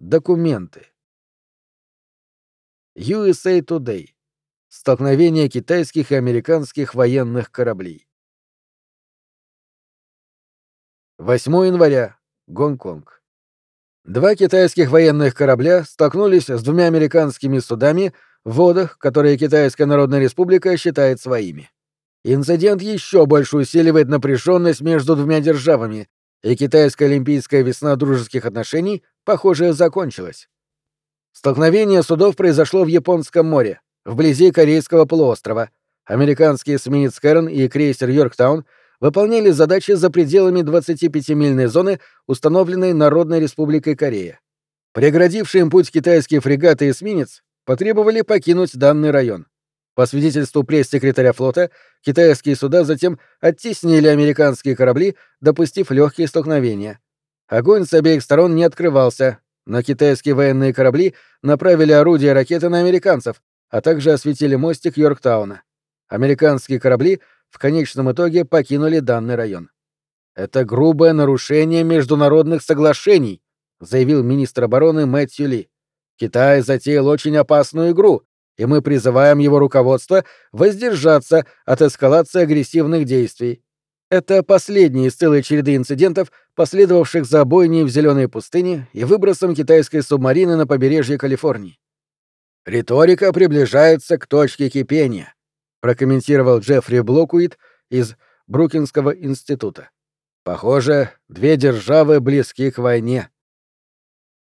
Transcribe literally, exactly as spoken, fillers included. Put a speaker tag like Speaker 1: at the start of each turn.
Speaker 1: Документы. ю эс эй Today. Столкновение китайских и американских военных кораблей. восьмого января. Гонконг. Два китайских военных корабля столкнулись с двумя американскими судами в водах, которые Китайская Народная Республика считает своими. Инцидент еще больше усиливает напряженность между двумя державами, и китайская олимпийская весна дружеских отношений, похоже, закончилась. Столкновение судов произошло в Японском море, вблизи Корейского полуострова. Американский эсминец Кэрон и крейсер Йорктаун выполняли задачи за пределами двадцатипятимильной зоны, установленной Народной Республикой Корея. Преградивший им путь китайские фрегаты и эсминец потребовали покинуть данный район. По свидетельству пресс-секретаря флота, китайские суда затем оттеснили американские корабли, допустив легкие столкновения. Огонь с обеих сторон не открывался, но китайские военные корабли направили орудия и ракеты на американцев, а также осветили мостик Йорктауна. Американские корабли в конечном итоге покинули данный район. «Это грубое нарушение международных соглашений», заявил министр обороны Мэтью Ли. «Китай затеял очень опасную игру, и мы призываем его руководство воздержаться от эскалации агрессивных действий. Это последний из целой череды инцидентов, последовавших за бойней в Зеленой пустыне и выбросом китайской субмарины на побережье Калифорнии. Риторика приближается к точке кипения», прокомментировал Джеффри Блокуит из Брукинского института. «Похоже, две державы близки к войне».